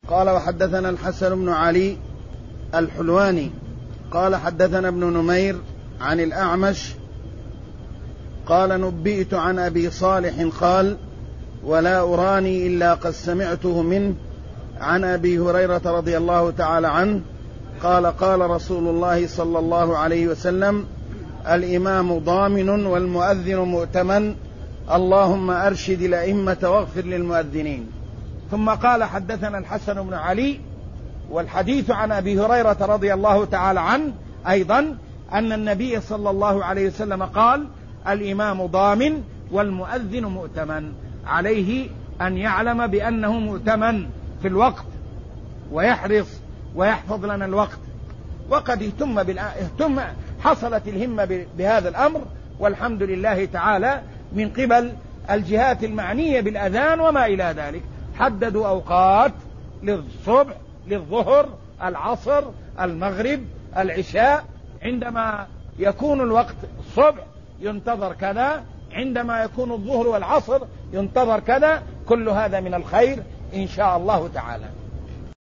قال وحدثنا الحسن بن علي الحلواني قال حدثنا ابن نمير عن الأعمش قال نبئت عن أبي صالح قال ولا أراني إلا قد سمعته منه عن أبي هريرة رضي الله تعالى عنه قال قال رسول الله صلى الله عليه وسلم الإمام ضامن والمؤذن مؤتمن اللهم أرشد الأئمة واغفر للمؤذنين. ثم قال حدثنا الحسن بن علي والحديث عن أبي هريرة رضي الله تعالى عنه أيضا أن النبي صلى الله عليه وسلم قال الإمام ضامن والمؤذن مؤتمن، عليه أن يعلم بأنه مؤتمن في الوقت ويحرص ويحفظ لنا الوقت. وقد حصلت الهمة بهذا الأمر والحمد لله تعالى من قبل الجهات المعنية بالأذان وما إلى ذلك، حددوا أوقات للصبح للظهر العصر المغرب العشاء، عندما يكون الوقت الصبح ينتظر كذا، عندما يكون الظهر والعصر ينتظر كذا، كل هذا من الخير إن شاء الله تعالى.